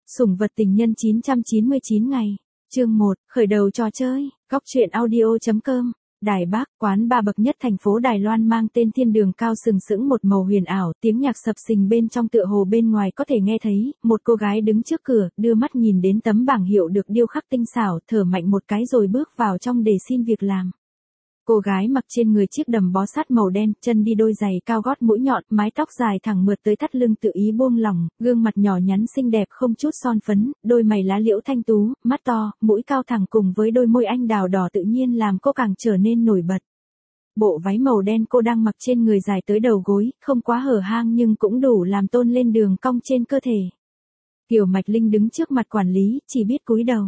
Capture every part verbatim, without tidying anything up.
Sủng vật tình nhân chín trăm chín mươi chín ngày. Chương một, khởi đầu trò chơi. Góc truyện audio chấm com. Đài Bắc, quán ba bậc nhất thành phố Đài Loan mang tên Thiên Đường cao sừng sững một màu huyền ảo, tiếng nhạc sập sình bên trong tựa hồ bên ngoài có thể nghe thấy, một cô gái đứng trước cửa, đưa mắt nhìn đến tấm bảng hiệu được điêu khắc tinh xảo, thở mạnh một cái rồi bước vào trong để xin việc làm. Cô gái mặc trên người chiếc đầm bó sát màu đen, chân đi đôi giày cao gót mũi nhọn, mái tóc dài thẳng mượt tới thắt lưng tự ý buông lỏng, gương mặt nhỏ nhắn xinh đẹp không chút son phấn, đôi mày lá liễu thanh tú, mắt to, mũi cao thẳng cùng với đôi môi anh đào đỏ tự nhiên làm cô càng trở nên nổi bật. Bộ váy màu đen cô đang mặc trên người dài tới đầu gối, không quá hở hang nhưng cũng đủ làm tôn lên đường cong trên cơ thể. Kiều Mạch Linh đứng trước mặt quản lý, chỉ biết cúi đầu.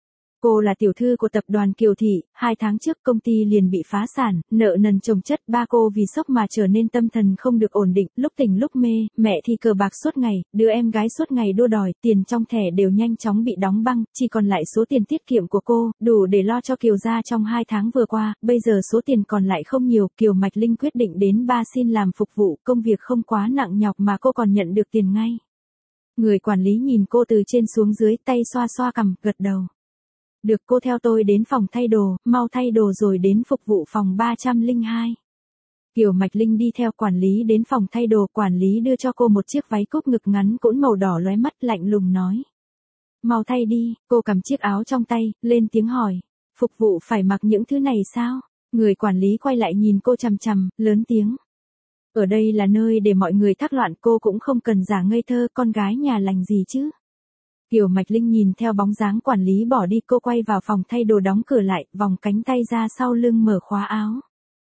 Cô là tiểu thư của tập đoàn Kiều Thị, hai tháng trước công ty liền bị phá sản, nợ nần chồng chất, ba cô vì sốc mà trở nên tâm thần không được ổn định, lúc tỉnh lúc mê, mẹ thì cờ bạc suốt ngày, đứa em gái suốt ngày đua đòi, tiền trong thẻ đều nhanh chóng bị đóng băng, chỉ còn lại số tiền tiết kiệm của cô, đủ để lo cho Kiều gia trong hai tháng vừa qua, bây giờ số tiền còn lại không nhiều, Kiều Mạch Linh quyết định đến ba xin làm phục vụ, công việc không quá nặng nhọc mà cô còn nhận được tiền ngay. Người quản lý nhìn cô từ trên xuống dưới, tay xoa xoa cằm, gật đầu. Được, cô theo tôi đến phòng thay đồ, mau thay đồ rồi đến phục vụ phòng ba trăm lẻ hai. Kiều Mạch Linh đi theo quản lý đến phòng thay đồ, quản lý đưa cho cô một chiếc váy cúc ngực ngắn cũn màu đỏ lóe mắt, lạnh lùng nói. Mau thay đi, cô cầm chiếc áo trong tay, lên tiếng hỏi. Phục vụ phải mặc những thứ này sao? Người quản lý quay lại nhìn cô chằm chằm, lớn tiếng. Ở đây là nơi để mọi người thác loạn, cô cũng không cần giả ngây thơ, con gái nhà lành gì chứ. Kiều Mạch Linh nhìn theo bóng dáng quản lý bỏ đi, cô quay vào phòng thay đồ đóng cửa lại, vòng cánh tay ra sau lưng mở khóa áo.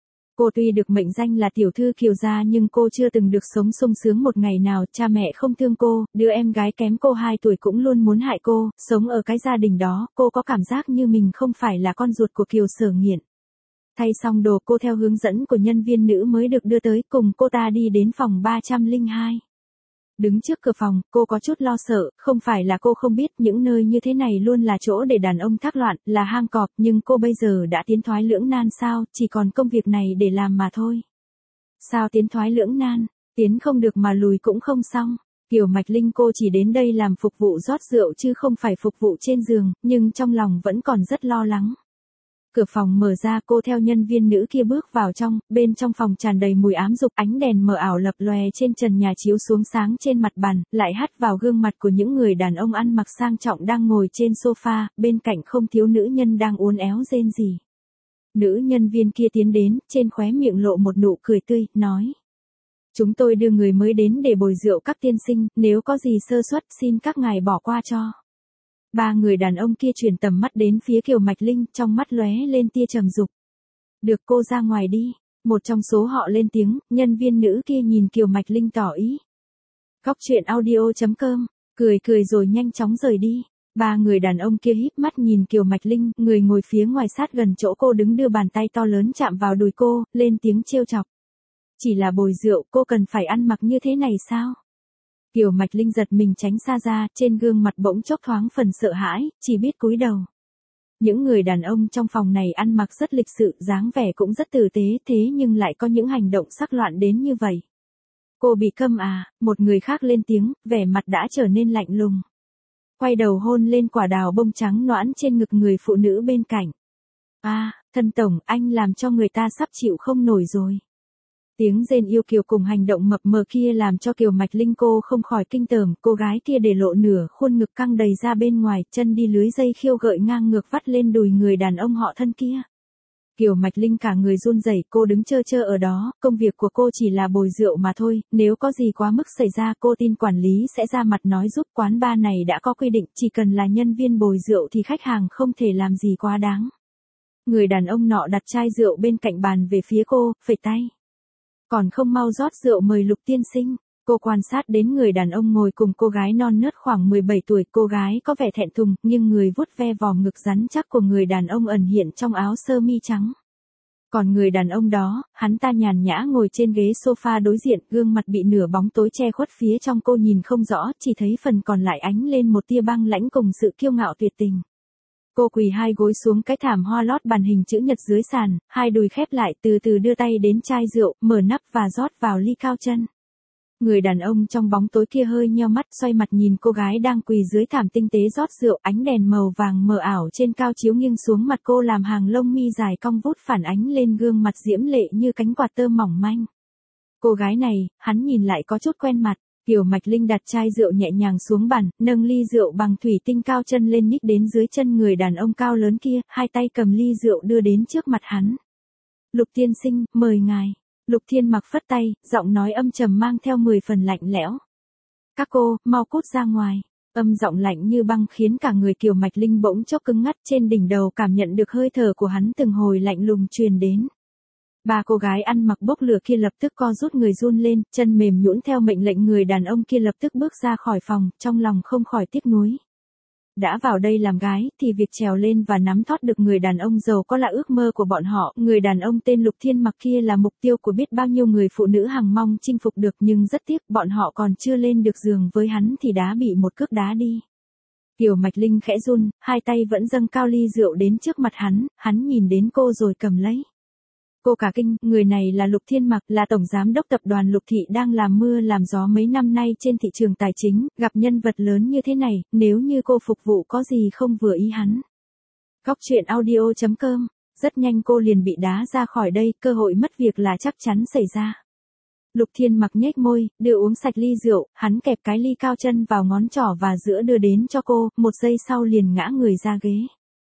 Cô tuy được mệnh danh là tiểu thư Kiều gia nhưng cô chưa từng được sống sung sướng một ngày nào, cha mẹ không thương cô, đứa em gái kém cô hai tuổi cũng luôn muốn hại cô, sống ở cái gia đình đó, cô có cảm giác như mình không phải là con ruột của Kiều Sở Nghiện. Thay xong đồ, cô theo hướng dẫn của nhân viên nữ mới được đưa tới, cùng cô ta đi đến phòng ba trăm lẻ hai. Đứng trước cửa phòng, cô có chút lo sợ, không phải là cô không biết những nơi như thế này luôn là chỗ để đàn ông thác loạn, là hang cọp, nhưng cô bây giờ đã tiến thoái lưỡng nan sao, chỉ còn công việc này để làm mà thôi. Sao tiến thoái lưỡng nan, tiến không được mà lùi cũng không xong. Kiều Mạch Linh cô chỉ đến đây làm phục vụ rót rượu chứ không phải phục vụ trên giường, nhưng trong lòng vẫn còn rất lo lắng. Cửa phòng mở ra, cô theo nhân viên nữ kia bước vào trong, bên trong phòng tràn đầy mùi ám dục, ánh đèn mờ ảo lập lòe trên trần nhà chiếu xuống sáng trên mặt bàn, lại hắt vào gương mặt của những người đàn ông ăn mặc sang trọng đang ngồi trên sofa, bên cạnh không thiếu nữ nhân đang uốn éo rên rỉ. Nữ nhân viên kia tiến đến, trên khóe miệng lộ một nụ cười tươi, nói. Chúng tôi đưa người mới đến để bồi rượu các tiên sinh, nếu có gì sơ suất xin các ngài bỏ qua cho. Ba người đàn ông kia chuyển tầm mắt đến phía Kiều Mạch Linh, trong mắt lóe lên tia trầm dục. Được, cô ra ngoài đi. Một trong số họ lên tiếng, nhân viên nữ kia nhìn Kiều Mạch Linh tỏ ý. Góc truyện audio chấm com, cười cười rồi nhanh chóng rời đi. Ba người đàn ông kia híp mắt nhìn Kiều Mạch Linh, người ngồi phía ngoài sát gần chỗ cô đứng đưa bàn tay to lớn chạm vào đùi cô, lên tiếng trêu chọc. Chỉ là bồi rượu, cô cần phải ăn mặc như thế này sao? Kiều Mạch Linh giật mình tránh xa ra, trên gương mặt bỗng chốc thoáng phần sợ hãi, chỉ biết cúi đầu. Những người đàn ông trong phòng này ăn mặc rất lịch sự, dáng vẻ cũng rất tử tế, thế nhưng lại có những hành động sắc loạn đến như vậy. Cô bị câm à? Một người khác lên tiếng, vẻ mặt đã trở nên lạnh lùng. Quay đầu hôn lên quả đào bông trắng nõn trên ngực người phụ nữ bên cạnh. À, thân tổng, anh làm cho người ta sắp chịu không nổi rồi. Tiếng rên yêu kiều cùng hành động mập mờ kia làm cho Kiều Mạch Linh cô không khỏi kinh tởm, cô gái kia để lộ nửa khuôn ngực căng đầy ra bên ngoài, chân đi lưới dây khiêu gợi ngang ngược vắt lên đùi người đàn ông họ thân kia. Kiều Mạch Linh cả người run rẩy, cô đứng chơ chơ ở đó, công việc của cô chỉ là bồi rượu mà thôi, nếu có gì quá mức xảy ra cô tin quản lý sẽ ra mặt nói giúp. Quán bar này đã có quy định, chỉ cần là nhân viên bồi rượu thì khách hàng không thể làm gì quá đáng. Người đàn ông nọ đặt chai rượu bên cạnh bàn về phía cô, phẩy tay. Còn không mau rót rượu mời Lục tiên sinh. Cô quan sát đến người đàn ông ngồi cùng cô gái non nớt khoảng mười bảy tuổi, cô gái có vẻ thẹn thùng, nhưng người vuốt ve vòm ngực rắn chắc của người đàn ông ẩn hiện trong áo sơ mi trắng. Còn người đàn ông đó, hắn ta nhàn nhã ngồi trên ghế sofa đối diện, gương mặt bị nửa bóng tối che khuất phía trong cô nhìn không rõ, chỉ thấy phần còn lại ánh lên một tia băng lãnh cùng sự kiêu ngạo tuyệt tình. Cô quỳ hai gối xuống cái thảm hoa lót bàn hình chữ nhật dưới sàn, hai đùi khép lại, từ từ đưa tay đến chai rượu, mở nắp và rót vào ly cao chân. Người đàn ông trong bóng tối kia hơi nheo mắt xoay mặt nhìn cô gái đang quỳ dưới thảm tinh tế rót rượu, ánh đèn màu vàng mờ ảo trên cao chiếu nghiêng xuống mặt cô làm hàng lông mi dài cong vút phản ánh lên gương mặt diễm lệ như cánh quạt tơ mỏng manh. Cô gái này, hắn nhìn lại có chút quen mặt. Kiều Mạch Linh đặt chai rượu nhẹ nhàng xuống bàn, nâng ly rượu bằng thủy tinh cao chân lên nhích đến dưới chân người đàn ông cao lớn kia, hai tay cầm ly rượu đưa đến trước mặt hắn. Lục tiên sinh, mời ngài. Lục Thiên Mặc phất tay, giọng nói âm trầm mang theo mười phần lạnh lẽo. Các cô, mau cút ra ngoài. Âm giọng lạnh như băng khiến cả người Kiều Mạch Linh bỗng chốc cứng ngắt, trên đỉnh đầu cảm nhận được hơi thở của hắn từng hồi lạnh lùng truyền đến. Ba cô gái ăn mặc bốc lửa kia lập tức co rút người run lên, chân mềm nhũn theo mệnh lệnh người đàn ông kia lập tức bước ra khỏi phòng, trong lòng không khỏi tiếc nuối. Đã vào đây làm gái, thì việc trèo lên và nắm thoát được người đàn ông giàu có là ước mơ của bọn họ. Người đàn ông tên Lục Thiên Mặc kia là mục tiêu của biết bao nhiêu người phụ nữ hằng mong chinh phục được, nhưng rất tiếc bọn họ còn chưa lên được giường với hắn thì đã bị một cước đá đi. Kiều Mạch Linh khẽ run, hai tay vẫn dâng cao ly rượu đến trước mặt hắn, hắn nhìn đến cô rồi cầm lấy. Cô cả kinh, người này là Lục Thiên Mặc, là tổng giám đốc tập đoàn Lục Thị đang làm mưa làm gió mấy năm nay trên thị trường tài chính, gặp nhân vật lớn như thế này, nếu như cô phục vụ có gì không vừa ý hắn. Góc truyện audio chấm com, rất nhanh cô liền bị đá ra khỏi đây, cơ hội mất việc là chắc chắn xảy ra. Lục Thiên Mặc nhếch môi, đưa uống sạch ly rượu, hắn kẹp cái ly cao chân vào ngón trỏ và giữa đưa đến cho cô, một giây sau liền ngã người ra ghế.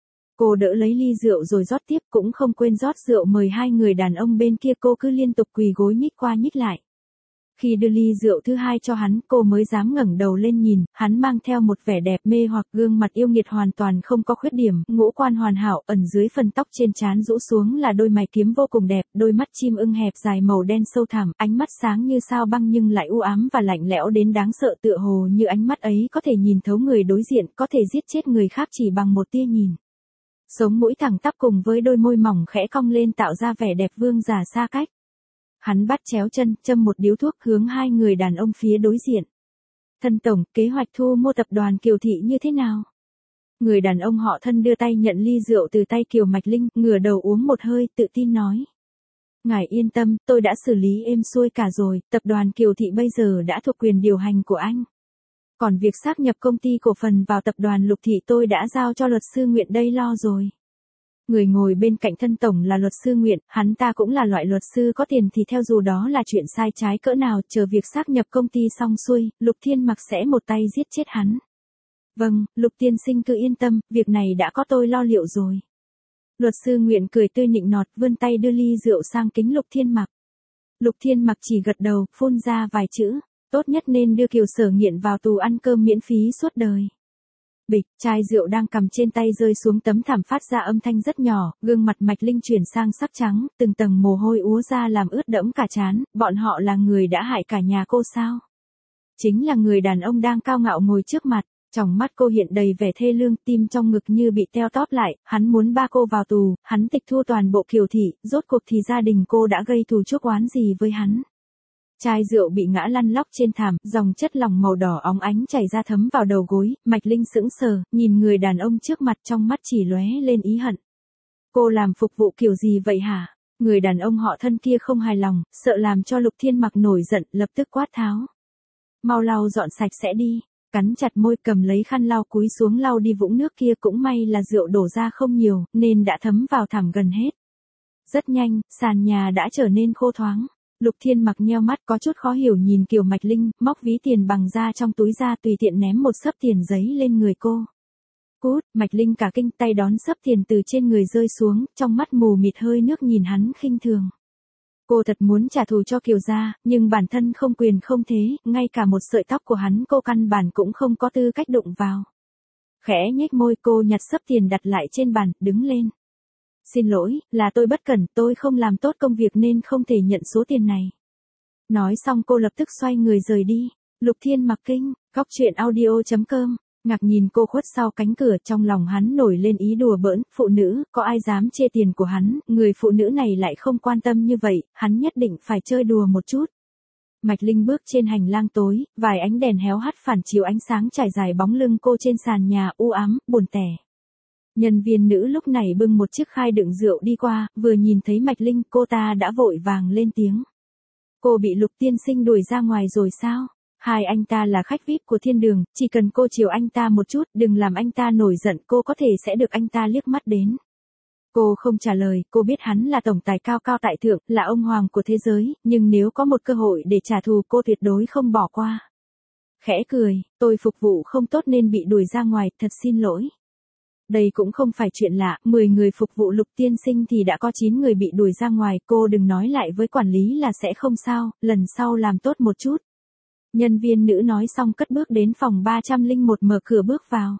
Cô đỡ lấy ly rượu rồi rót tiếp, cũng không quên rót rượu mời hai người đàn ông bên kia, cô cứ liên tục quỳ gối nhích qua nhích lại. Khi đưa ly rượu thứ hai cho hắn, cô mới dám ngẩng đầu lên nhìn, hắn mang theo một vẻ đẹp mê hoặc, gương mặt yêu nghiệt hoàn toàn không có khuyết điểm, ngũ quan hoàn hảo, ẩn dưới phần tóc trên trán rũ xuống là đôi mày kiếm vô cùng đẹp, đôi mắt chim ưng hẹp dài màu đen sâu thẳm, ánh mắt sáng như sao băng nhưng lại u ám và lạnh lẽo đến đáng sợ, tựa hồ như ánh mắt ấy có thể nhìn thấu người đối diện, có thể giết chết người khác chỉ bằng một tia nhìn. Sống mũi thẳng tắp cùng với đôi môi mỏng khẽ cong lên tạo ra vẻ đẹp vương giả xa cách. Hắn bắt chéo chân, châm một điếu thuốc hướng hai người đàn ông phía đối diện. Thân tổng, kế hoạch thu mua tập đoàn Kiều Thị như thế nào? Người đàn ông họ Thân đưa tay nhận ly rượu từ tay Kiều Mạch Linh, ngửa đầu uống một hơi, tự tin nói. Ngài yên tâm, tôi đã xử lý êm xuôi cả rồi, tập đoàn Kiều Thị bây giờ đã thuộc quyền điều hành của anh. Còn việc xác nhập công ty cổ phần vào tập đoàn Lục Thị tôi đã giao cho luật sư Nguyện đây lo rồi. Người ngồi bên cạnh Thân tổng là luật sư Nguyện, hắn ta cũng là loại luật sư có tiền thì theo dù đó là chuyện sai trái cỡ nào, chờ việc xác nhập công ty xong xuôi, Lục Thiên Mặc sẽ một tay giết chết hắn. Vâng, Lục tiên sinh cứ yên tâm, việc này đã có tôi lo liệu rồi. Luật sư Nguyện cười tươi nịnh nọt, vươn tay đưa ly rượu sang kính Lục Thiên Mặc. Lục Thiên Mặc chỉ gật đầu, phun ra vài chữ. Tốt nhất nên đưa Kiều Sở Nghiện vào tù ăn cơm miễn phí suốt đời. Bịch, chai rượu đang cầm trên tay rơi xuống tấm thảm phát ra âm thanh rất nhỏ, gương mặt Mạch Linh chuyển sang sắc trắng, từng tầng mồ hôi úa ra làm ướt đẫm cả trán, bọn họ là người đã hại cả nhà cô sao? Chính là người đàn ông đang cao ngạo ngồi trước mặt, trong mắt cô hiện đầy vẻ thê lương, tim trong ngực như bị teo tóp lại, hắn muốn ba cô vào tù, hắn tịch thu toàn bộ Kiều Thị, rốt cuộc thì gia đình cô đã gây thù chuốc oán gì với hắn? Chai rượu bị ngã lăn lóc trên thảm, dòng chất lỏng màu đỏ óng ánh chảy ra thấm vào đầu gối, Mạch Linh sững sờ, nhìn người đàn ông trước mặt trong mắt chỉ lóe lên ý hận. Cô làm phục vụ kiểu gì vậy hả? Người đàn ông họ Thân kia không hài lòng, sợ làm cho Lục Thiên Mặc nổi giận, lập tức quát tháo. Mau lau dọn sạch sẽ đi, cắn chặt môi cầm lấy khăn lau cúi xuống lau đi vũng nước kia, cũng may là rượu đổ ra không nhiều, nên đã thấm vào thảm gần hết. Rất nhanh, sàn nhà đã trở nên khô thoáng. Lục Thiên Mặc nheo mắt có chút khó hiểu nhìn Kiều Mạch Linh, móc ví tiền bằng da trong túi ra tùy tiện ném một xấp tiền giấy lên người cô. Cút, Mạch Linh cả kinh, tay đón xấp tiền từ trên người rơi xuống, trong mắt mù mịt hơi nước nhìn hắn khinh thường. Cô thật muốn trả thù cho Kiều gia, nhưng bản thân không quyền không thế, ngay cả một sợi tóc của hắn cô căn bản cũng không có tư cách đụng vào. Khẽ nhếch môi, cô nhặt xấp tiền đặt lại trên bàn, đứng lên. Xin lỗi, là tôi bất cẩn, tôi không làm tốt công việc nên không thể nhận số tiền này. Nói xong cô lập tức xoay người rời đi. Lục Thiên Mặc kinh, góc truyện audio chấm com, ngạc nhìn cô khuất sau cánh cửa, trong lòng hắn nổi lên ý đùa bỡn, phụ nữ, có ai dám chê tiền của hắn, người phụ nữ này lại không quan tâm như vậy, hắn nhất định phải chơi đùa một chút. Mạch Linh bước trên hành lang tối, vài ánh đèn héo hắt phản chiếu ánh sáng trải dài bóng lưng cô trên sàn nhà u ám, buồn tẻ. Nhân viên nữ lúc này bưng một chiếc khay đựng rượu đi qua, vừa nhìn thấy Mạch Linh, cô ta đã vội vàng lên tiếng. Cô bị Lục tiên sinh đuổi ra ngoài rồi sao? Hai anh ta là khách vi ai pi của thiên đường, chỉ cần cô chiều anh ta một chút, đừng làm anh ta nổi giận, cô có thể sẽ được anh ta liếc mắt đến. Cô không trả lời, cô biết hắn là tổng tài cao cao tại thượng, là ông hoàng của thế giới, nhưng nếu có một cơ hội để trả thù cô tuyệt đối không bỏ qua. Khẽ cười, tôi phục vụ không tốt nên bị đuổi ra ngoài, thật xin lỗi. Đây cũng không phải chuyện lạ, mười người phục vụ Lục tiên sinh thì đã có chín người bị đuổi ra ngoài, cô đừng nói lại với quản lý là sẽ không sao, lần sau làm tốt một chút. Nhân viên nữ nói xong cất bước đến phòng ba không một mở cửa bước vào.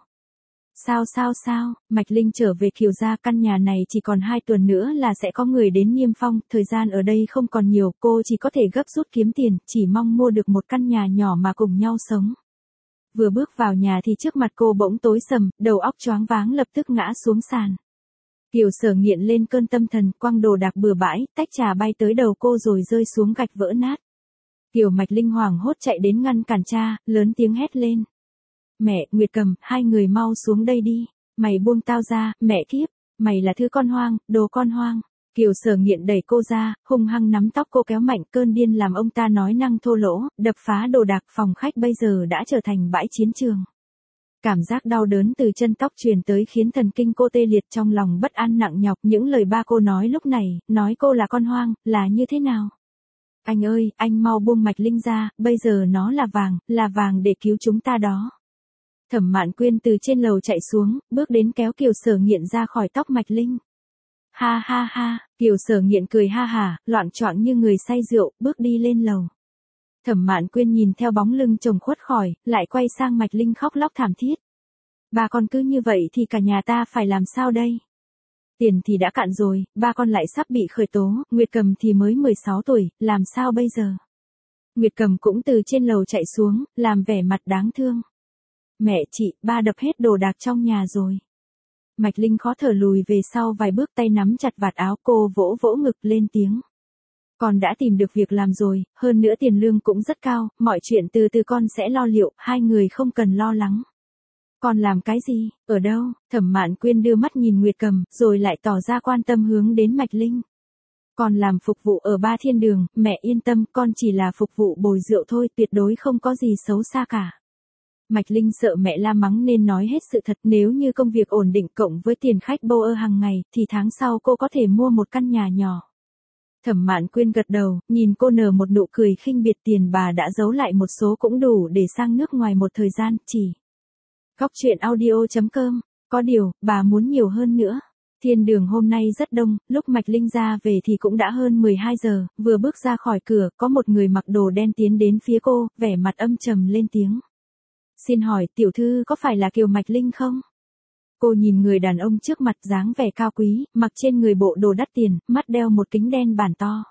Sao sao sao, Mạch Linh trở về Kiều gia, căn nhà này chỉ còn hai tuần nữa là sẽ có người đến niêm phong, thời gian ở đây không còn nhiều, cô chỉ có thể gấp rút kiếm tiền, chỉ mong mua được một căn nhà nhỏ mà cùng nhau sống. Vừa bước vào nhà thì trước mặt cô bỗng tối sầm, đầu óc choáng váng lập tức ngã xuống sàn. Kiều Sở Nghiện lên cơn tâm thần, quăng đồ đạc bừa bãi, tách trà bay tới đầu cô rồi rơi xuống gạch vỡ nát. Kiều Mạch Linh hoảng hốt chạy đến ngăn cản cha, lớn tiếng hét lên. Mẹ, Nguyệt Cầm, hai người mau xuống đây đi. Mày buông tao ra, mẹ kiếp. Mày là thứ con hoang, đồ con hoang. Kiều Sở Nghiện đẩy cô ra, hung hăng nắm tóc cô kéo mạnh, cơn điên làm ông ta nói năng thô lỗ, đập phá đồ đạc, phòng khách bây giờ đã trở thành bãi chiến trường. Cảm giác đau đớn từ chân tóc truyền tới khiến thần kinh cô tê liệt, trong lòng bất an nặng nhọc. Những lời ba cô nói lúc này, nói cô là con hoang, là như thế nào? Anh ơi, anh mau buông Mạch Linh ra, bây giờ nó là vàng, là vàng để cứu chúng ta đó. Thẩm Mạn Quyên từ trên lầu chạy xuống, bước đến kéo Kiều Sở Nghiện ra khỏi tóc Mạch Linh. Ha ha ha, Kiều Sở Nghiện cười ha hả, loạng choạng như người say rượu, bước đi lên lầu. Thẩm Mạn Quyên nhìn theo bóng lưng chồng khuất khỏi, lại quay sang Mạch Linh khóc lóc thảm thiết. Ba con cứ như vậy thì cả nhà ta phải làm sao đây? Tiền thì đã cạn rồi, ba con lại sắp bị khởi tố, Nguyệt Cầm thì mới mười sáu tuổi, làm sao bây giờ? Nguyệt Cầm cũng từ trên lầu chạy xuống, làm vẻ mặt đáng thương. Mẹ chị, ba đập hết đồ đạc trong nhà rồi. Mạch Linh khó thở lùi về sau vài bước, tay nắm chặt vạt áo, cô vỗ vỗ ngực lên tiếng. Con đã tìm được việc làm rồi, hơn nữa tiền lương cũng rất cao, mọi chuyện từ từ con sẽ lo liệu, hai người không cần lo lắng. Con làm cái gì, ở đâu? Thẩm Mạn Quyên đưa mắt nhìn Nguyệt Cầm, rồi lại tỏ ra quan tâm hướng đến Mạch Linh. Con làm phục vụ ở Ba Thiên Đường, mẹ yên tâm, con chỉ là phục vụ bồi rượu thôi, tuyệt đối không có gì xấu xa cả. Mạch Linh sợ mẹ la mắng nên nói hết sự thật, nếu như công việc ổn định cộng với tiền khách bô ơ hàng ngày, thì tháng sau cô có thể mua một căn nhà nhỏ. Thẩm Mạn Quyên gật đầu, nhìn cô nở một nụ cười khinh biệt, tiền bà đã giấu lại một số cũng đủ để sang nước ngoài một thời gian, chỉ. Góc truyện audio chấm com, có điều, bà muốn nhiều hơn nữa. Thiên Đường hôm nay rất đông, lúc Mạch Linh ra về thì cũng đã hơn mười hai giờ, vừa bước ra khỏi cửa, có một người mặc đồ đen tiến đến phía cô, vẻ mặt âm trầm lên tiếng. Xin hỏi, tiểu thư có phải là Kiều Mạch Linh không? Cô nhìn người đàn ông trước mặt, dáng vẻ cao quý, mặc trên người bộ đồ đắt tiền, mắt đeo một kính đen bản to.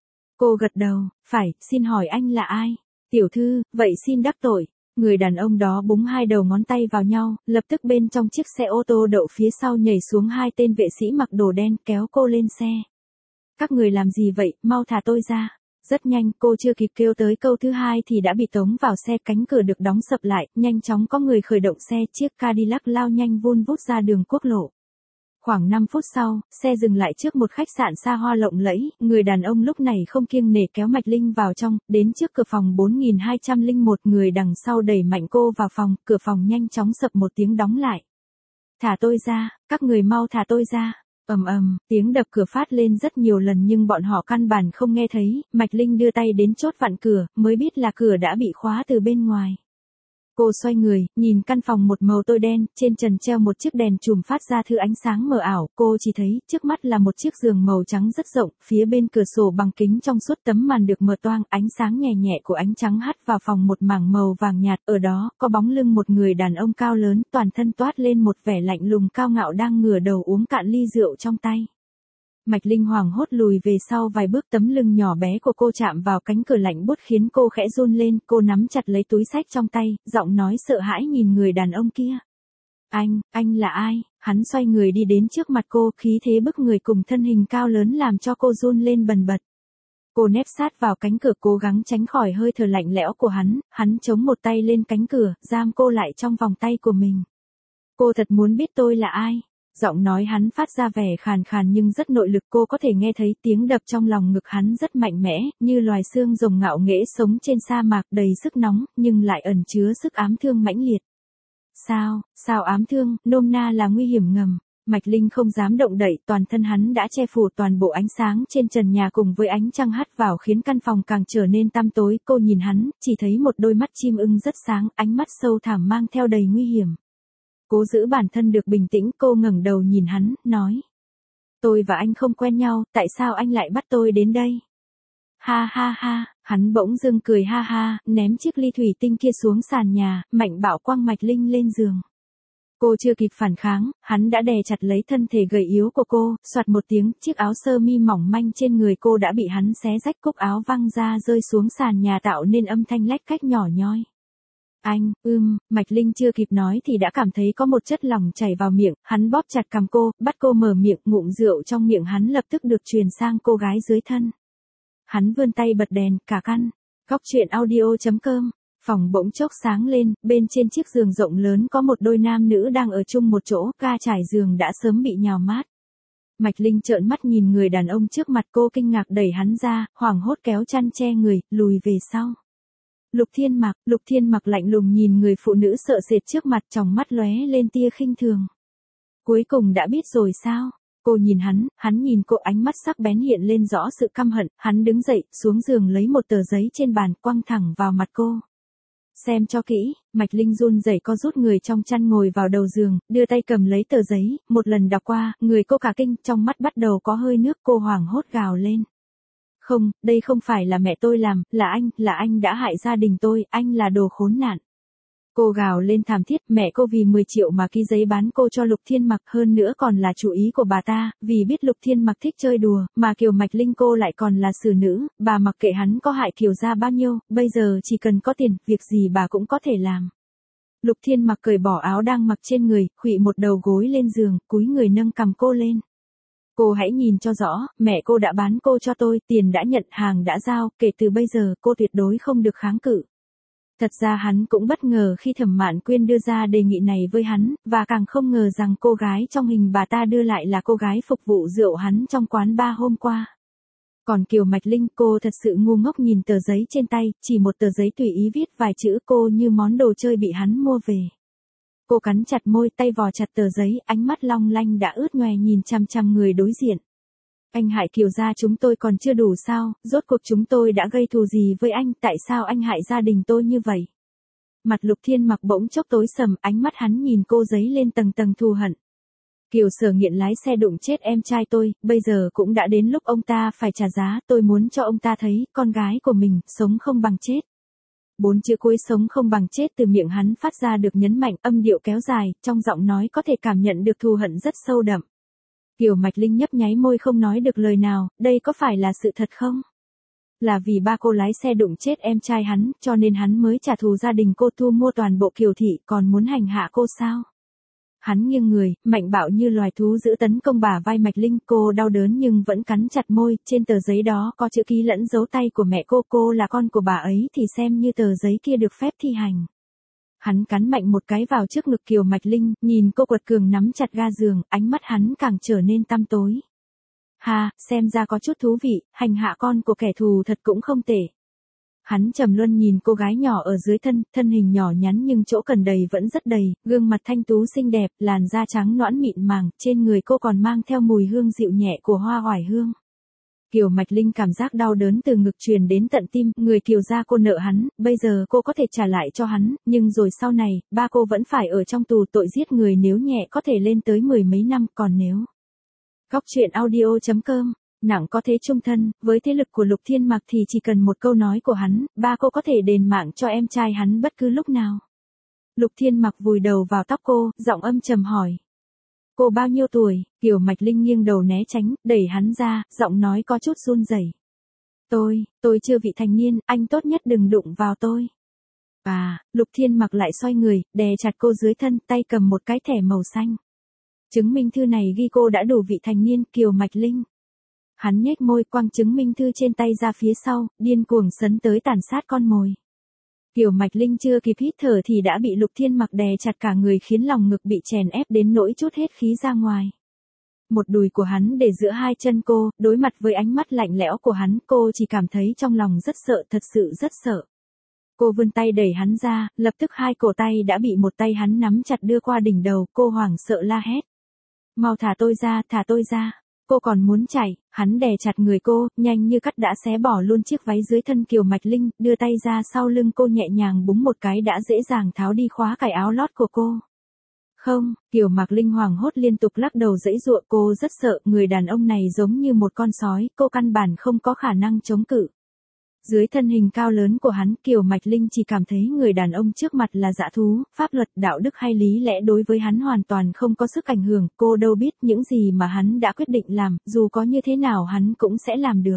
Cô gật đầu, phải, xin hỏi anh là ai? Tiểu thư, vậy xin đắc tội. Người đàn ông đó búng hai đầu ngón tay vào nhau, lập tức bên trong chiếc xe ô tô đậu phía sau nhảy xuống hai tên vệ sĩ mặc đồ đen, kéo cô lên xe. Các người làm gì vậy, mau thả tôi ra. Rất nhanh, cô chưa kịp kêu tới câu thứ hai thì đã bị tống vào xe, cánh cửa được đóng sập lại, nhanh chóng có người khởi động xe, chiếc Cadillac lao nhanh vun vút ra đường quốc lộ. Khoảng năm phút sau, xe dừng lại trước một khách sạn xa hoa lộng lẫy, người đàn ông lúc này không kiêng nể kéo Mạch Linh vào trong, đến trước cửa phòng bốn nghìn hai trăm lẻ một, người đằng sau đẩy mạnh cô vào phòng, cửa phòng nhanh chóng sập một tiếng đóng lại. Thả tôi ra, các người mau thả tôi ra. Ầm ầm, tiếng đập cửa phát lên rất nhiều lần nhưng bọn họ căn bản không nghe thấy, Mạch Linh đưa tay đến chốt vặn cửa, mới biết là cửa đã bị khóa từ bên ngoài. Cô xoay người, nhìn căn phòng một màu tối đen, trên trần treo một chiếc đèn chùm phát ra thứ ánh sáng mờ ảo, cô chỉ thấy, trước mắt là một chiếc giường màu trắng rất rộng, phía bên cửa sổ bằng kính trong suốt, tấm màn được mở toang, ánh sáng nhẹ nhẹ của ánh trắng hắt vào phòng một mảng màu vàng nhạt, ở đó, có bóng lưng một người đàn ông cao lớn, toàn thân toát lên một vẻ lạnh lùng cao ngạo đang ngửa đầu uống cạn ly rượu trong tay. Mạch Linh hoảng hốt lùi về sau vài bước, tấm lưng nhỏ bé của cô chạm vào cánh cửa lạnh buốt khiến cô khẽ run lên, cô nắm chặt lấy túi xách trong tay, giọng nói sợ hãi nhìn người đàn ông kia. Anh, anh là ai? Hắn xoay người đi đến trước mặt cô, khí thế bức người cùng thân hình cao lớn làm cho cô run lên bần bật. Cô nép sát vào cánh cửa cố gắng tránh khỏi hơi thở lạnh lẽo của hắn, hắn chống một tay lên cánh cửa, giam cô lại trong vòng tay của mình. Cô thật muốn biết tôi là ai? Giọng nói hắn phát ra vẻ khàn khàn nhưng rất nội lực, cô có thể nghe thấy tiếng đập trong lòng ngực hắn rất mạnh mẽ, như loài xương rồng ngạo nghễ sống trên sa mạc đầy sức nóng, nhưng lại ẩn chứa sức ám thương mãnh liệt. Sao, sao ám thương, nôm na là nguy hiểm ngầm. Mạch Linh không dám động đậy, toàn thân hắn đã che phủ toàn bộ ánh sáng trên trần nhà cùng với ánh trăng hắt vào khiến căn phòng càng trở nên tăm tối. Cô nhìn hắn, chỉ thấy một đôi mắt chim ưng rất sáng, ánh mắt sâu thẳm mang theo đầy nguy hiểm. Cố giữ bản thân được bình tĩnh, cô ngẩng đầu nhìn hắn, nói. Tôi và anh không quen nhau, tại sao anh lại bắt tôi đến đây? Ha ha ha, hắn bỗng dưng cười ha ha, ném chiếc ly thủy tinh kia xuống sàn nhà, mạnh bạo quăng Mạch Linh lên giường. Cô chưa kịp phản kháng, hắn đã đè chặt lấy thân thể gầy yếu của cô, soạt một tiếng, chiếc áo sơ mi mỏng manh trên người cô đã bị hắn xé rách, cúc áo văng ra rơi xuống sàn nhà tạo nên âm thanh lách cách nhỏ nhoi. Anh, ưm, Mạch Linh chưa kịp nói thì đã cảm thấy có một chất lỏng chảy vào miệng, hắn bóp chặt cằm cô, bắt cô mở miệng, ngụm rượu trong miệng hắn lập tức được truyền sang cô gái dưới thân. Hắn vươn tay bật đèn, cả căn. Góc truyện audio chấm com. Phòng bỗng chốc sáng lên, bên trên chiếc giường rộng lớn có một đôi nam nữ đang ở chung một chỗ, ga trải giường đã sớm bị nhào mát. Mạch Linh trợn mắt nhìn người đàn ông trước mặt cô, kinh ngạc đẩy hắn ra, hoảng hốt kéo chăn che người, lùi về sau. Lục Thiên Mặc, Lục Thiên Mặc lạnh lùng nhìn người phụ nữ sợ sệt trước mặt, tròng mắt lóe lên tia khinh thường. Cuối cùng đã biết rồi sao? Cô nhìn hắn, hắn nhìn cô, ánh mắt sắc bén hiện lên rõ sự căm hận, hắn đứng dậy, xuống giường lấy một tờ giấy trên bàn, quăng thẳng vào mặt cô. Xem cho kỹ, Mạch Linh run rẩy co rút người trong chăn ngồi vào đầu giường, đưa tay cầm lấy tờ giấy, một lần đọc qua, người cô cả kinh, trong mắt bắt đầu có hơi nước, cô hoảng hốt gào lên. Không, đây không phải là mẹ tôi làm, là anh, là anh đã hại gia đình tôi, anh là đồ khốn nạn. Cô gào lên thảm thiết, mẹ cô vì mười triệu mà ký giấy bán cô cho Lục Thiên Mặc, hơn nữa còn là chủ ý của bà ta, vì biết Lục Thiên Mặc thích chơi đùa, mà Kiều Mạch Linh cô lại còn là xử nữ, bà mặc kệ hắn có hại Kiều gia bao nhiêu, bây giờ chỉ cần có tiền, việc gì bà cũng có thể làm. Lục Thiên Mặc cởi bỏ áo đang mặc trên người, khuỵu một đầu gối lên giường, cúi người nâng cằm cô lên. Cô hãy nhìn cho rõ, mẹ cô đã bán cô cho tôi, tiền đã nhận, hàng đã giao, kể từ bây giờ cô tuyệt đối không được kháng cự. Thật ra hắn cũng bất ngờ khi Thẩm Mạn Quyên đưa ra đề nghị này với hắn, và càng không ngờ rằng cô gái trong hình bà ta đưa lại là cô gái phục vụ rượu hắn trong quán bar hôm qua. Còn Kiều Mạch Linh, cô thật sự ngu ngốc nhìn tờ giấy trên tay, chỉ một tờ giấy tùy ý viết vài chữ, cô như món đồ chơi bị hắn mua về. Cô cắn chặt môi, tay vò chặt tờ giấy, ánh mắt long lanh đã ướt nhòe nhìn chằm chằm người đối diện. Anh hại Kiều gia chúng tôi còn chưa đủ sao, rốt cuộc chúng tôi đã gây thù gì với anh, tại sao anh hại gia đình tôi như vậy? Mặt Lục Thiên Mặc bỗng chốc tối sầm, ánh mắt hắn nhìn cô dấy lên tầng tầng thù hận. Kiều Sở Nghiện lái xe đụng chết em trai tôi, bây giờ cũng đã đến lúc ông ta phải trả giá, tôi muốn cho ông ta thấy, con gái của mình, sống không bằng chết. Bốn chữ cuối sống không bằng chết từ miệng hắn phát ra được nhấn mạnh, âm điệu kéo dài, trong giọng nói có thể cảm nhận được thù hận rất sâu đậm. Kiều Mạch Linh nhấp nháy môi không nói được lời nào, đây có phải là sự thật không? Là vì ba cô lái xe đụng chết em trai hắn, cho nên hắn mới trả thù gia đình cô, thu mua toàn bộ Kiều thị, còn muốn hành hạ cô sao? Hắn nghiêng người, mạnh bạo như loài thú dữ tấn công bả vai Mạch Linh, cô đau đớn nhưng vẫn cắn chặt môi, trên tờ giấy đó có chữ ký lẫn dấu tay của mẹ cô, cô là con của bà ấy thì xem như tờ giấy kia được phép thi hành. Hắn cắn mạnh một cái vào trước ngực Kiều Mạch Linh, nhìn cô quật cường nắm chặt ga giường, ánh mắt hắn càng trở nên tăm tối. Ha, xem ra có chút thú vị, hành hạ con của kẻ thù thật cũng không tệ. Hắn trầm luân nhìn cô gái nhỏ ở dưới thân, thân hình nhỏ nhắn nhưng chỗ cần đầy vẫn rất đầy, gương mặt thanh tú xinh đẹp, làn da trắng nõn mịn màng, trên người cô còn mang theo mùi hương dịu nhẹ của hoa oải hương. Kiều Mạch Linh cảm giác đau đớn từ ngực truyền đến tận tim, người Kiều gia cô nợ hắn, bây giờ cô có thể trả lại cho hắn, nhưng rồi sau này, ba cô vẫn phải ở trong tù, tội giết người nếu nhẹ có thể lên tới mười mấy năm, còn nếu. Góc truyện audio chấm com, nặng có thế chung thân, với thế lực của Lục Thiên Mặc thì chỉ cần một câu nói của hắn, ba cô có thể đền mạng cho em trai hắn bất cứ lúc nào. Lục Thiên Mặc vùi đầu vào tóc cô, giọng âm trầm hỏi. Cô bao nhiêu tuổi? Kiều Mạch Linh nghiêng đầu né tránh, đẩy hắn ra, giọng nói có chút run rẩy. Tôi, tôi chưa vị thành niên, anh tốt nhất đừng đụng vào tôi. À, Lục Thiên Mặc lại xoay người, đè chặt cô dưới thân, tay cầm một cái thẻ màu xanh. Chứng minh thư này ghi cô đã đủ vị thành niên, Kiều Mạch Linh. Hắn nhếch môi, quăng chứng minh thư trên tay ra phía sau, điên cuồng sấn tới tàn sát con mồi. Kiều Mạch Linh chưa kịp hít thở thì đã bị Lục Thiên Mặc đè chặt cả người khiến lòng ngực bị chèn ép đến nỗi trút hết khí ra ngoài. Một đùi của hắn để giữa hai chân cô, đối mặt với ánh mắt lạnh lẽo của hắn, cô chỉ cảm thấy trong lòng rất sợ, thật sự rất sợ. Cô vươn tay đẩy hắn ra, lập tức hai cổ tay đã bị một tay hắn nắm chặt đưa qua đỉnh đầu, cô hoảng sợ la hét. Mau thả tôi ra, thả tôi ra. Cô còn muốn chạy, hắn đè chặt người cô, nhanh như cắt đã xé bỏ luôn chiếc váy dưới thân Kiều Mạch Linh, đưa tay ra sau lưng cô nhẹ nhàng búng một cái đã dễ dàng tháo đi khóa cài áo lót của cô. Không, Kiều Mạch Linh hoảng hốt liên tục lắc đầu giãy giụa, cô rất sợ, người đàn ông này giống như một con sói, cô căn bản không có khả năng chống cự. Dưới thân hình cao lớn của hắn, Kiều Mạch Linh chỉ cảm thấy người đàn ông trước mặt là dã thú, pháp luật, đạo đức hay lý lẽ đối với hắn hoàn toàn không có sức ảnh hưởng, cô đâu biết những gì mà hắn đã quyết định làm, dù có như thế nào hắn cũng sẽ làm được.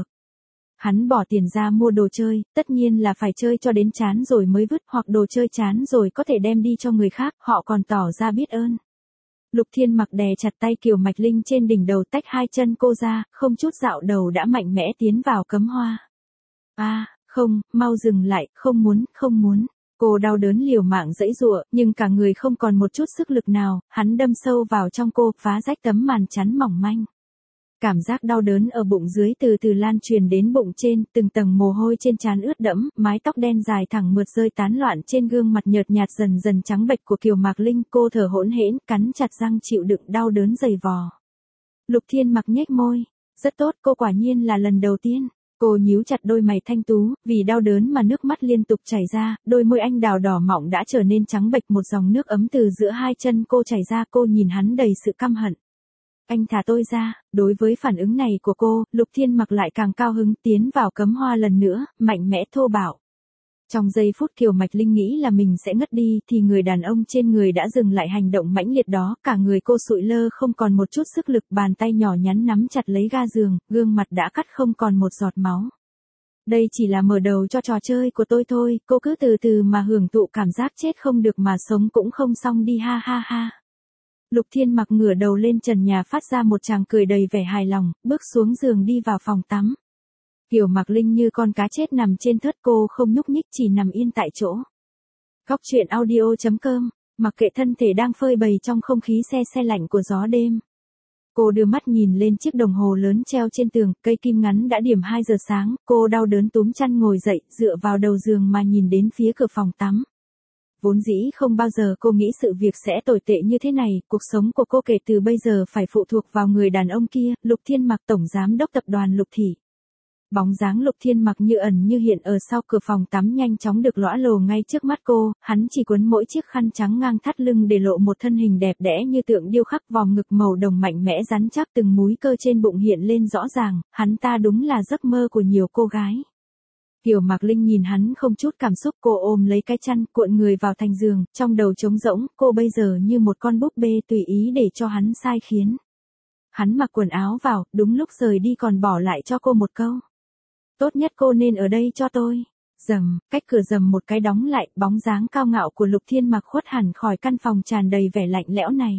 Hắn bỏ tiền ra mua đồ chơi, tất nhiên là phải chơi cho đến chán rồi mới vứt, hoặc đồ chơi chán rồi có thể đem đi cho người khác, họ còn tỏ ra biết ơn. Lục Thiên Mặc đè chặt tay Kiều Mạch Linh trên đỉnh đầu, tách hai chân cô ra, không chút dạo đầu đã mạnh mẽ tiến vào cấm hoa. A, à, không, mau dừng lại, không muốn, không muốn. Cô đau đớn liều mạng giãy giụa, nhưng cả người không còn một chút sức lực nào, hắn đâm sâu vào trong cô, phá rách tấm màn chắn mỏng manh. Cảm giác đau đớn ở bụng dưới từ từ lan truyền đến bụng trên, từng tầng mồ hôi trên trán ướt đẫm, mái tóc đen dài thẳng mượt rơi tán loạn trên gương mặt nhợt nhạt dần dần trắng bệch của Kiều Mạch Linh, cô thở hổn hển, cắn chặt răng chịu đựng đau đớn dày vò. Lục Thiên Mặc nhếch môi, rất tốt, cô quả nhiên là lần đầu tiên. Cô nhíu chặt đôi mày thanh tú, vì đau đớn mà nước mắt liên tục chảy ra, đôi môi anh đào đỏ mọng đã trở nên trắng bệch, một dòng nước ấm từ giữa hai chân cô chảy ra, cô nhìn hắn đầy sự căm hận. Anh thả tôi ra. Đối với phản ứng này của cô, Lục Thiên Mặc lại càng cao hứng, tiến vào cấm hoa lần nữa, mạnh mẽ thô bạo. Trong giây phút Kiều Mạch Linh nghĩ là mình sẽ ngất đi thì người đàn ông trên người đã dừng lại hành động mãnh liệt đó, cả người cô sụi lơ không còn một chút sức lực, bàn tay nhỏ nhắn nắm chặt lấy ga giường, gương mặt đã cắt không còn một giọt máu. Đây chỉ là mở đầu cho trò chơi của tôi thôi, cô cứ từ từ mà hưởng thụ cảm giác chết không được mà sống cũng không xong đi, ha ha ha. Lục Thiên Mặc ngửa đầu lên trần nhà phát ra một tràng cười đầy vẻ hài lòng, bước xuống giường đi vào phòng tắm. Kiều Mạch Linh như con cá chết nằm trên thớt, cô không nhúc nhích, chỉ nằm yên tại chỗ. Góc truyện audio chấm com, mặc kệ thân thể đang phơi bày trong không khí se se lạnh của gió đêm. Cô đưa mắt nhìn lên chiếc đồng hồ lớn treo trên tường, cây kim ngắn đã điểm hai giờ sáng, cô đau đớn túm chăn ngồi dậy, dựa vào đầu giường mà nhìn đến phía cửa phòng tắm. Vốn dĩ không bao giờ cô nghĩ sự việc sẽ tồi tệ như thế này, cuộc sống của cô kể từ bây giờ phải phụ thuộc vào người đàn ông kia, Lục Thiên Mặc, tổng giám đốc tập đoàn Lục Thị. Bóng dáng Lục Thiên Mặc như ẩn như hiện ở sau cửa phòng tắm nhanh chóng được lõa lồ ngay trước mắt cô, hắn chỉ quấn mỗi chiếc khăn trắng ngang thắt lưng để lộ một thân hình đẹp đẽ như tượng điêu khắc, vòng ngực màu đồng mạnh mẽ rắn chắc, từng múi cơ trên bụng hiện lên rõ ràng, hắn ta đúng là giấc mơ của nhiều cô gái. Kiều Mạch Linh nhìn hắn không chút cảm xúc, cô ôm lấy cái chăn, cuộn người vào thành giường, trong đầu trống rỗng, cô bây giờ như một con búp bê tùy ý để cho hắn sai khiến. Hắn mặc quần áo vào, đúng lúc rời đi còn bỏ lại cho cô một câu. Tốt nhất cô nên ở đây cho tôi. Rầm, cách cửa rầm một cái đóng lại, bóng dáng cao ngạo của Lục Thiên Mặc khuất hẳn khỏi căn phòng tràn đầy vẻ lạnh lẽo này.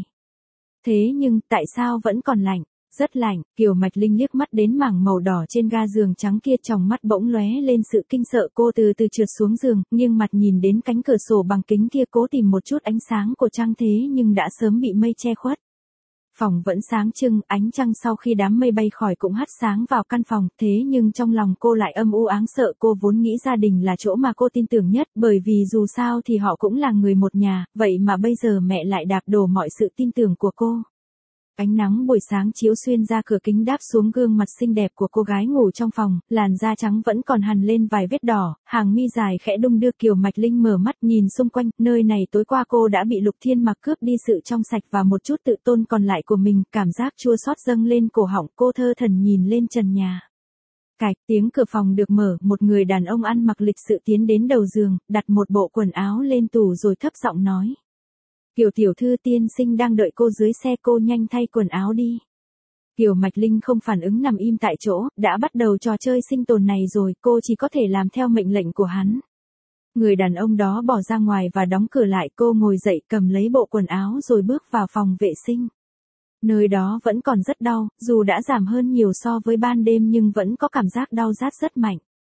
Thế nhưng, tại sao vẫn còn lạnh? Rất lạnh, Kiều Mạch Linh liếc mắt đến mảng màu đỏ trên ga giường trắng kia, trong mắt bỗng lóe lên sự kinh sợ, cô từ từ trượt xuống giường, nghiêng mặt nhìn đến cánh cửa sổ bằng kính kia, cố tìm một chút ánh sáng của trăng thế nhưng đã sớm bị mây che khuất. Phòng vẫn sáng trưng, ánh trăng sau khi đám mây bay khỏi cũng hắt sáng vào căn phòng, thế nhưng trong lòng cô lại âm u áng sợ, cô vốn nghĩ gia đình là chỗ mà cô tin tưởng nhất, bởi vì dù sao thì họ cũng là người một nhà, vậy mà bây giờ mẹ lại đạp đổ mọi sự tin tưởng của cô. Ánh nắng buổi sáng chiếu xuyên ra cửa kính đáp xuống gương mặt xinh đẹp của cô gái ngủ trong phòng, làn da trắng vẫn còn hằn lên vài vết đỏ, hàng mi dài khẽ đung đưa. Kiều Mạch Linh mở mắt nhìn xung quanh, nơi này tối qua cô đã bị Lục Thiên Mặc cướp đi sự trong sạch và một chút tự tôn còn lại của mình, cảm giác chua xót dâng lên cổ họng, cô thơ thẩn nhìn lên trần nhà. Cạch, tiếng cửa phòng được mở, một người đàn ông ăn mặc lịch sự tiến đến đầu giường, đặt một bộ quần áo lên tủ rồi thấp giọng nói. Kiều tiểu thư, tiên sinh đang đợi cô dưới xe, cô nhanh thay quần áo đi. Kiều Mạch Linh không phản ứng, nằm im tại chỗ, đã bắt đầu trò chơi sinh tồn này rồi, cô chỉ có thể làm theo mệnh lệnh của hắn. Người đàn ông đó bỏ ra ngoài và đóng cửa lại, cô ngồi dậy cầm lấy bộ quần áo rồi bước vào phòng vệ sinh. Nơi đó vẫn còn rất đau, dù đã giảm hơn nhiều so với ban đêm nhưng vẫn có cảm giác đau rát rất mạnh.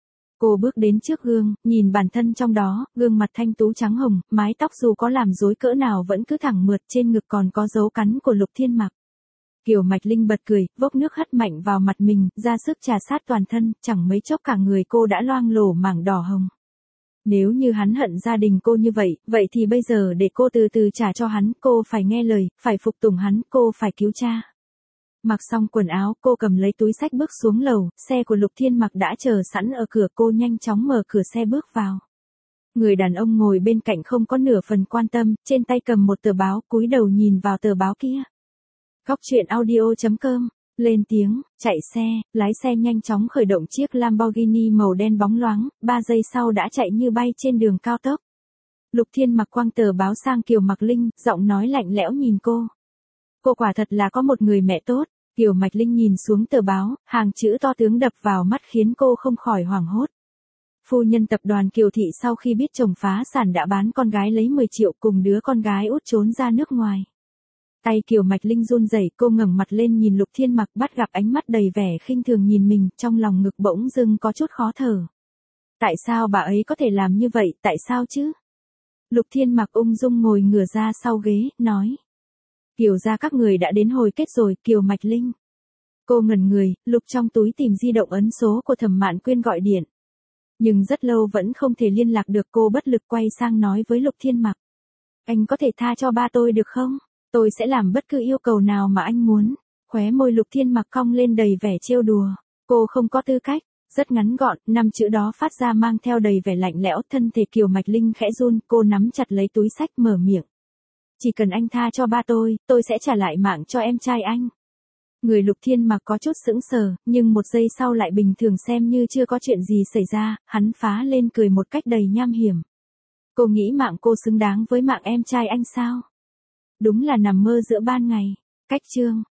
Cô bước đến trước gương, nhìn bản thân trong đó, gương mặt thanh tú trắng hồng, mái tóc dù có làm rối cỡ nào vẫn cứ thẳng mượt, trên ngực còn có dấu cắn của Lục Thiên Mặc. Kiều Mạch Linh bật cười, vốc nước hất mạnh vào mặt mình, ra sức trà sát toàn thân, chẳng mấy chốc cả người cô đã loang lổ mảng đỏ hồng. Nếu như hắn hận gia đình cô như vậy, vậy thì bây giờ để cô từ từ trả cho hắn, cô phải nghe lời, phải phục tùng hắn, cô phải cứu cha. Mặc xong quần áo, cô cầm lấy túi xách bước xuống lầu, xe của Lục Thiên Mặc đã chờ sẵn ở cửa, cô nhanh chóng mở cửa xe bước vào. Người đàn ông ngồi bên cạnh không có nửa phần quan tâm, trên tay cầm một tờ báo, cúi đầu nhìn vào tờ báo kia. Góc truyện audio chấm com, lên tiếng, chạy xe, lái xe nhanh chóng khởi động chiếc Lamborghini màu đen bóng loáng, ba giây sau đã chạy như bay trên đường cao tốc. Lục Thiên Mặc quăng tờ báo sang Kiều Mạch Linh, giọng nói lạnh lẽo nhìn cô. Cô quả thật là có một người mẹ tốt. Kiều Mạch Linh nhìn xuống tờ báo, hàng chữ to tướng đập vào mắt khiến cô không khỏi hoảng hốt. Phu nhân tập đoàn Kiều Thị sau khi biết chồng phá sản đã bán con gái lấy mười triệu cùng đứa con gái út trốn ra nước ngoài. Tay Kiều Mạch Linh run rẩy, cô ngẩng mặt lên nhìn Lục Thiên Mặc, bắt gặp ánh mắt đầy vẻ khinh thường nhìn mình, trong lòng ngực bỗng dưng có chút khó thở. Tại sao bà ấy có thể làm như vậy, tại sao chứ? Lục Thiên Mặc ung dung ngồi ngửa ra sau ghế, nói. Kiều gia các người đã đến hồi kết rồi, Kiều Mạch Linh. Cô ngẩn người, lục trong túi tìm di động ấn số của Thẩm Mạn Quyên gọi điện. Nhưng rất lâu vẫn không thể liên lạc được, cô bất lực quay sang nói với Lục Thiên Mặc. Anh có thể tha cho ba tôi được không? Tôi sẽ làm bất cứ yêu cầu nào mà anh muốn. Khóe môi Lục Thiên Mặc cong lên đầy vẻ trêu đùa. Cô không có tư cách. Rất ngắn gọn, năm chữ đó phát ra mang theo đầy vẻ lạnh lẽo, thân thể Kiều Mạch Linh khẽ run, cô nắm chặt lấy túi xách mở miệng. Chỉ cần anh tha cho ba tôi, tôi sẽ trả lại mạng cho em trai anh. Người Lục Thiên Mặc có chút sững sờ, nhưng một giây sau lại bình thường xem như chưa có chuyện gì xảy ra, hắn phá lên cười một cách đầy nham hiểm. Cô nghĩ mạng cô xứng đáng với mạng em trai anh sao? Đúng là nằm mơ giữa ban ngày. Cách chương.